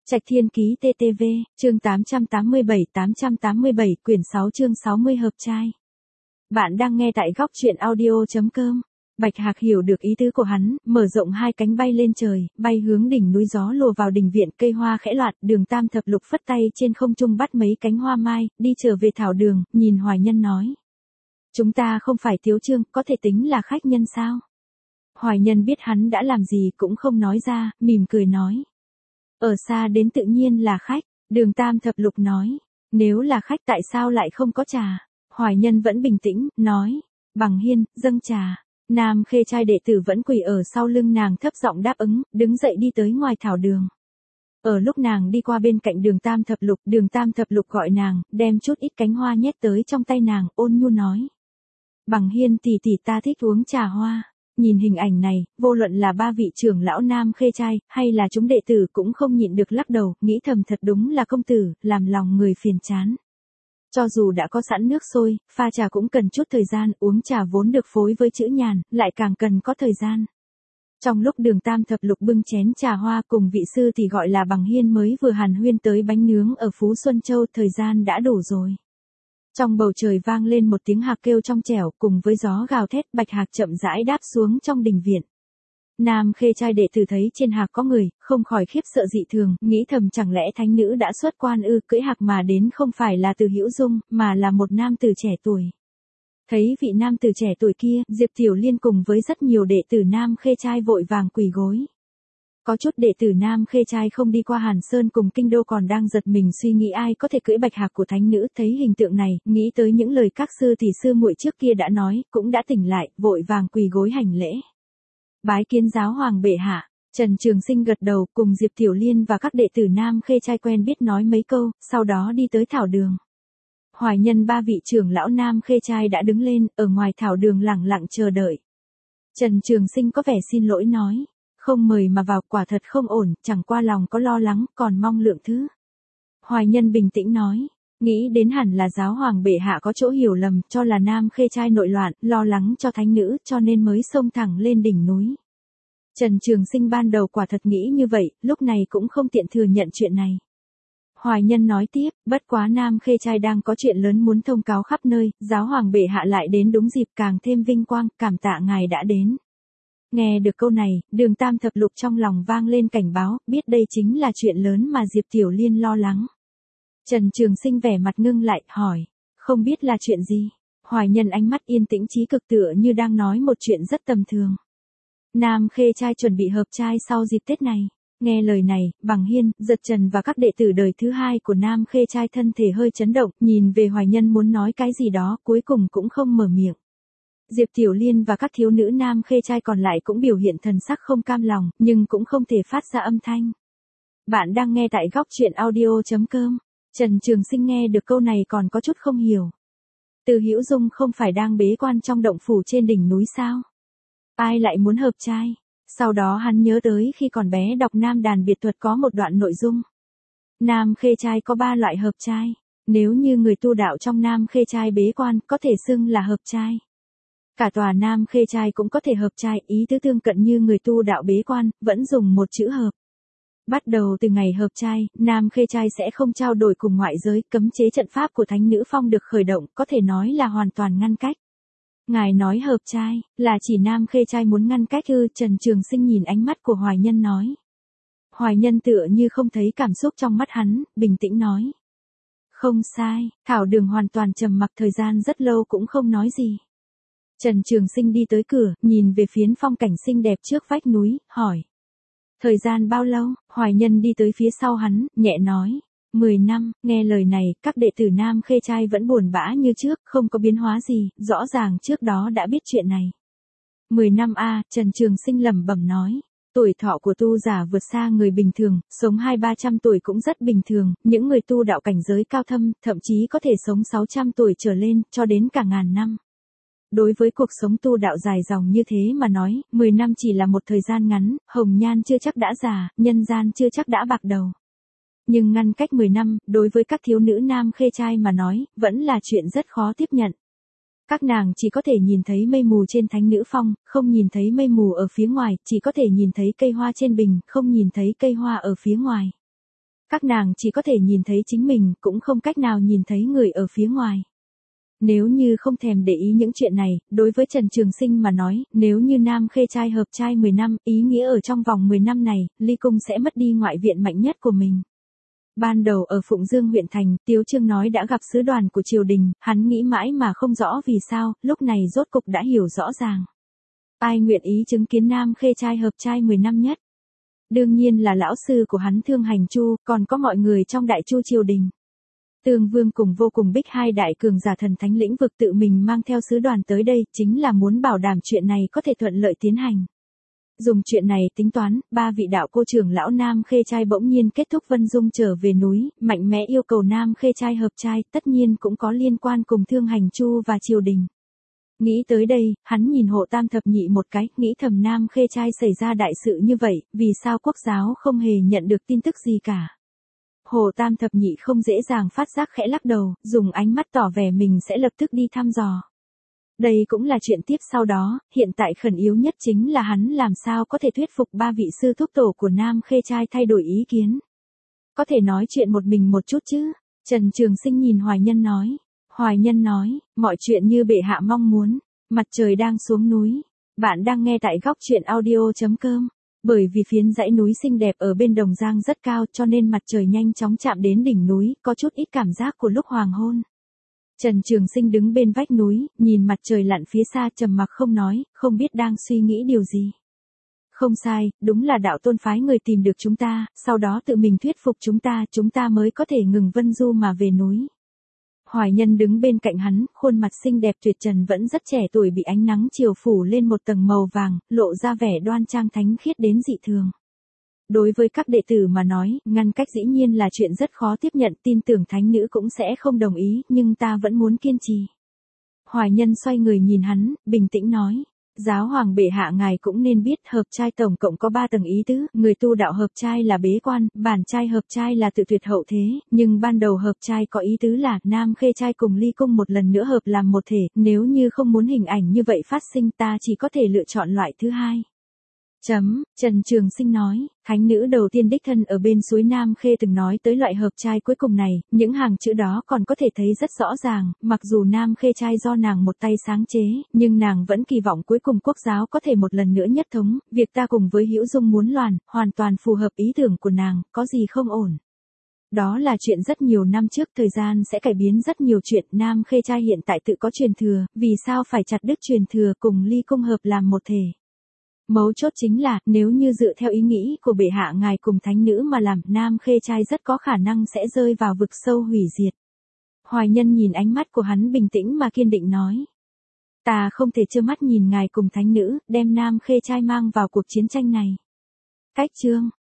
Trạch Thiên Ký TTV, chương 887, quyển 6 chương 60 hợp trai. Bạn đang nghe tại góc truyện audio.com. Bạch Hạc hiểu được ý tứ của hắn, mở rộng hai cánh bay lên trời, bay hướng đỉnh núi, gió lùa vào đình viện, cây hoa khẽ loạt, Đường Tam Thập Lục phất tay trên không trung bắt mấy cánh hoa mai, đi trở về thảo đường, nhìn Hoài Nhân nói. Chúng ta không phải thiếu chương, có thể tính là khách nhân sao? Hoài Nhân biết hắn đã làm gì cũng không nói ra, mỉm cười nói. Ở xa đến tự nhiên là khách, Đường Tam Thập Lục nói. Nếu là khách tại sao lại không có trà? Hoài Nhân vẫn bình tĩnh, nói. Bằng hiên, dâng trà. Nam Khê trai đệ tử vẫn quỳ ở sau lưng nàng, thấp giọng đáp ứng, đứng dậy đi tới ngoài thảo đường. Ở lúc nàng đi qua bên cạnh Đường Tam Thập Lục gọi nàng, đem chút ít cánh hoa nhét tới trong tay nàng, ôn nhu nói. Bằng hiên tỷ tỷ, ta thích uống trà hoa. Nhìn hình ảnh này, vô luận là ba vị trưởng lão Nam Khê trai, hay là chúng đệ tử cũng không nhịn được lắc đầu, nghĩ thầm thật đúng là công tử, làm lòng người phiền chán. Cho dù đã có sẵn nước sôi, pha trà cũng cần chút thời gian, uống trà vốn được phối với chữ nhàn, lại càng cần có thời gian. Trong lúc Đường Tam Thập Lục bưng chén trà hoa cùng vị sư thì gọi là Bằng Hiên mới vừa hàn huyên tới bánh nướng ở Phú Xuân Châu, thời gian đã đủ rồi. Trong bầu trời vang lên một tiếng hạc kêu trong trẻo, cùng với gió gào thét, Bạch Hạc chậm rãi đáp xuống trong đình viện. Nam Khê trai đệ tử thấy trên hạc có người, không khỏi khiếp sợ dị thường, nghĩ thầm chẳng lẽ thánh nữ đã xuất quan ư? Cưỡi hạc mà đến không phải là Từ Hữu Dung, mà là một nam tử trẻ tuổi. Thấy vị nam tử trẻ tuổi kia, Diệp Tiểu Liên cùng với rất nhiều đệ tử Nam Khê trai vội vàng quỳ gối. Có chút đệ tử Nam Khê trai không đi qua Hàn Sơn cùng Kinh Đô còn đang giật mình suy nghĩ ai có thể cưỡi bạch hạc của thánh nữ, thấy hình tượng này, nghĩ tới những lời các sư tỷ sư muội trước kia đã nói, cũng đã tỉnh lại, vội vàng quỳ gối hành lễ. Bái kiến giáo hoàng bệ hạ. Trần Trường Sinh gật đầu, cùng Diệp Tiểu Liên và các đệ tử Nam Khê trai quen biết nói mấy câu, sau đó đi tới thảo đường. Hoài Nhân ba vị trưởng lão Nam Khê trai đã đứng lên, ở ngoài thảo đường lẳng lặng chờ đợi. Trần Trường Sinh có vẻ xin lỗi nói. Không mời mà vào, quả thật không ổn, chẳng qua lòng có lo lắng, còn mong lượng thứ. Hoài Nhân bình tĩnh nói, nghĩ đến hẳn là giáo hoàng bệ hạ có chỗ hiểu lầm, cho là Nam Khê trai nội loạn, lo lắng cho thánh nữ, cho nên mới xông thẳng lên đỉnh núi. Trần Trường Sinh ban đầu quả thật nghĩ như vậy, lúc này cũng không tiện thừa nhận chuyện này. Hoài Nhân nói tiếp, bất quá Nam Khê trai đang có chuyện lớn muốn thông cáo khắp nơi, giáo hoàng bệ hạ lại đến đúng dịp, càng thêm vinh quang, cảm tạ ngài đã đến. Nghe được câu này, Đường Tam Thập Lục trong lòng vang lên cảnh báo, biết đây chính là chuyện lớn mà Diệp Tiểu Liên lo lắng. Trần Trường Sinh vẻ mặt ngưng lại, hỏi, không biết là chuyện gì? Hoài Nhân ánh mắt yên tĩnh trí cực, tựa như đang nói một chuyện rất tầm thường. Nam Khê trai chuẩn bị hợp trai sau dịp Tết này. Nghe lời này, Bằng Hiên, Giật Trần và các đệ tử đời thứ hai của Nam Khê trai thân thể hơi chấn động, nhìn về Hoài Nhân muốn nói cái gì đó, cuối cùng cũng không mở miệng. Diệp Tiểu Liên và các thiếu nữ Nam Khê trai còn lại cũng biểu hiện thần sắc không cam lòng, nhưng cũng không thể phát ra âm thanh. Bạn đang nghe tại góc truyện audio.com. Trần Trường Sinh nghe được câu này còn có chút không hiểu. Từ Hữu Dung không phải đang bế quan trong động phủ trên đỉnh núi sao? Ai lại muốn hợp trai? Sau đó hắn nhớ tới khi còn bé đọc Nam Đàn Biệt Thuật có một đoạn nội dung. Nam Khê trai có 3 loại hợp trai. Nếu như người tu đạo trong Nam Khê trai bế quan, có thể xưng là hợp trai. Cả tòa Nam Khê trai cũng có thể hợp trai, ý tứ tương cận như người tu đạo bế quan, vẫn dùng một chữ hợp. Bắt đầu từ ngày hợp trai, Nam Khê trai sẽ không trao đổi cùng ngoại giới, cấm chế trận pháp của Thánh Nữ Phong được khởi động, có thể nói là hoàn toàn ngăn cách. Ngài nói hợp trai, là chỉ Nam Khê trai muốn ngăn cách ư? Trần Trường Sinh nhìn ánh mắt của Hoài Nhân nói. Hoài Nhân tựa như không thấy cảm xúc trong mắt hắn, bình tĩnh nói. Không sai, thảo đường hoàn toàn trầm mặc thời gian rất lâu cũng không nói gì. Trần Trường Sinh đi tới cửa, nhìn về phiến phong cảnh xinh đẹp trước vách núi, hỏi. Thời gian bao lâu? Hoài Nhân đi tới phía sau hắn, nhẹ nói. 10 năm, nghe lời này, các đệ tử Nam Khê trai vẫn buồn bã như trước, không có biến hóa gì, rõ ràng trước đó đã biết chuyện này. 10 năm a, Trần Trường Sinh lẩm bẩm nói. Tuổi thọ của tu giả vượt xa người bình thường, sống 200-300 tuổi cũng rất bình thường, những người tu đạo cảnh giới cao thâm, thậm chí có thể sống 600 tuổi trở lên, cho đến cả ngàn năm. Đối với cuộc sống tu đạo dài dòng như thế mà nói, 10 năm chỉ là một thời gian ngắn, hồng nhan chưa chắc đã già, nhân gian chưa chắc đã bạc đầu. Nhưng ngăn cách 10 năm, đối với các thiếu nữ Nam Khê trai mà nói, vẫn là chuyện rất khó tiếp nhận. Các nàng chỉ có thể nhìn thấy mây mù trên Thánh Nữ Phong, không nhìn thấy mây mù ở phía ngoài, chỉ có thể nhìn thấy cây hoa trên bình, không nhìn thấy cây hoa ở phía ngoài. Các nàng chỉ có thể nhìn thấy chính mình, cũng không cách nào nhìn thấy người ở phía ngoài. Nếu như không thèm để ý những chuyện này, đối với Trần Trường Sinh mà nói, nếu như Nam Khê trai hợp trai 10 năm, ý nghĩa ở trong vòng 10 năm này, Ly Cung sẽ mất đi ngoại viện mạnh nhất của mình. Ban đầu ở Phụng Dương huyện thành, Tiếu Trương nói đã gặp sứ đoàn của triều đình, hắn nghĩ mãi mà không rõ vì sao, lúc này rốt cục đã hiểu rõ ràng. Ai nguyện ý chứng kiến Nam Khê trai hợp trai 10 năm nhất? Đương nhiên là lão sư của hắn Thương Hành Chu, còn có mọi người trong Đại Chu triều đình. Tương Vương cùng Vô Cùng Bích hai đại cường giả thần thánh lĩnh vực tự mình mang theo sứ đoàn tới đây, chính là muốn bảo đảm chuyện này có thể thuận lợi tiến hành. Dùng chuyện này tính toán, ba vị đạo cô trưởng lão Nam Khê trai bỗng nhiên kết thúc Vân Dung trở về núi, mạnh mẽ yêu cầu Nam Khê trai hợp trai, tất nhiên cũng có liên quan cùng Thương Hành Chu và triều đình. Nghĩ tới đây, hắn nhìn Hộ Tam thập nhị một cái, nghĩ thầm Nam Khê trai xảy ra đại sự như vậy, vì sao quốc giáo không hề nhận được tin tức gì cả. Hồ Tam thập nhị không dễ dàng phát giác khẽ lắc đầu, dùng ánh mắt tỏ vẻ mình sẽ lập tức đi thăm dò. Đây cũng là chuyện tiếp sau đó, hiện tại khẩn yếu nhất chính là hắn làm sao có thể thuyết phục ba vị sư thúc tổ của Nam Khê trai thay đổi ý kiến. Có thể nói chuyện một mình một chút chứ? Trần Trường Sinh nhìn Hoài Nhân nói. Hoài Nhân nói, mọi chuyện như bệ hạ mong muốn. Mặt trời đang xuống núi. Bạn đang nghe tại góc truyện audio.com. Bởi vì phiến dãy núi xinh đẹp ở bên Đồng Giang rất cao cho nên mặt trời nhanh chóng chạm đến đỉnh núi, có chút ít cảm giác của lúc hoàng hôn. Trần Trường Sinh đứng bên vách núi, nhìn mặt trời lặn phía xa trầm mặc không nói, không biết đang suy nghĩ điều gì. Không sai, đúng là đạo tôn phái người tìm được chúng ta, sau đó tự mình thuyết phục chúng ta mới có thể ngừng vân du mà về núi. Hoài Nhân đứng bên cạnh hắn, khuôn mặt xinh đẹp tuyệt trần vẫn rất trẻ tuổi bị ánh nắng chiều phủ lên một tầng màu vàng, lộ ra vẻ đoan trang thánh khiết đến dị thường. Đối với các đệ tử mà nói, ngăn cách dĩ nhiên là chuyện rất khó tiếp nhận, tin tưởng thánh nữ cũng sẽ không đồng ý, nhưng ta vẫn muốn kiên trì. Hoài Nhân xoay người nhìn hắn, bình tĩnh nói. Giáo hoàng bệ hạ ngài cũng nên biết hợp trai tổng cộng có 3 tầng ý tứ, người tu đạo hợp trai là bế quan, bản trai hợp trai là tự tuyệt hậu thế, nhưng ban đầu hợp trai có ý tứ là Nam Khê trai cùng Ly Cung một lần nữa hợp làm một thể, nếu như không muốn hình ảnh như vậy phát sinh ta chỉ có thể lựa chọn loại thứ hai. Trần Trường Sinh nói, thánh nữ đầu tiên đích thân ở bên suối Nam Khê từng nói tới loại hợp trai cuối cùng này, những hàng chữ đó còn có thể thấy rất rõ ràng, mặc dù Nam Khê trai do nàng một tay sáng chế, nhưng nàng vẫn kỳ vọng cuối cùng quốc giáo có thể một lần nữa nhất thống, việc ta cùng với Hữu Dung muốn loàn, hoàn toàn phù hợp ý tưởng của nàng, có gì không ổn. Đó là chuyện rất nhiều năm trước, thời gian sẽ cải biến rất nhiều chuyện, Nam Khê trai hiện tại tự có truyền thừa, vì sao phải chặt đứt truyền thừa cùng Ly Cung hợp làm một thể. Mấu chốt chính là, nếu như dựa theo ý nghĩ của bệ hạ ngài cùng thánh nữ mà làm, Nam Khê trai rất có khả năng sẽ rơi vào vực sâu hủy diệt. Hoài Nhân nhìn ánh mắt của hắn bình tĩnh mà kiên định nói. Ta không thể trơ mắt nhìn ngài cùng thánh nữ, đem Nam Khê trai mang vào cuộc chiến tranh này. Cách chương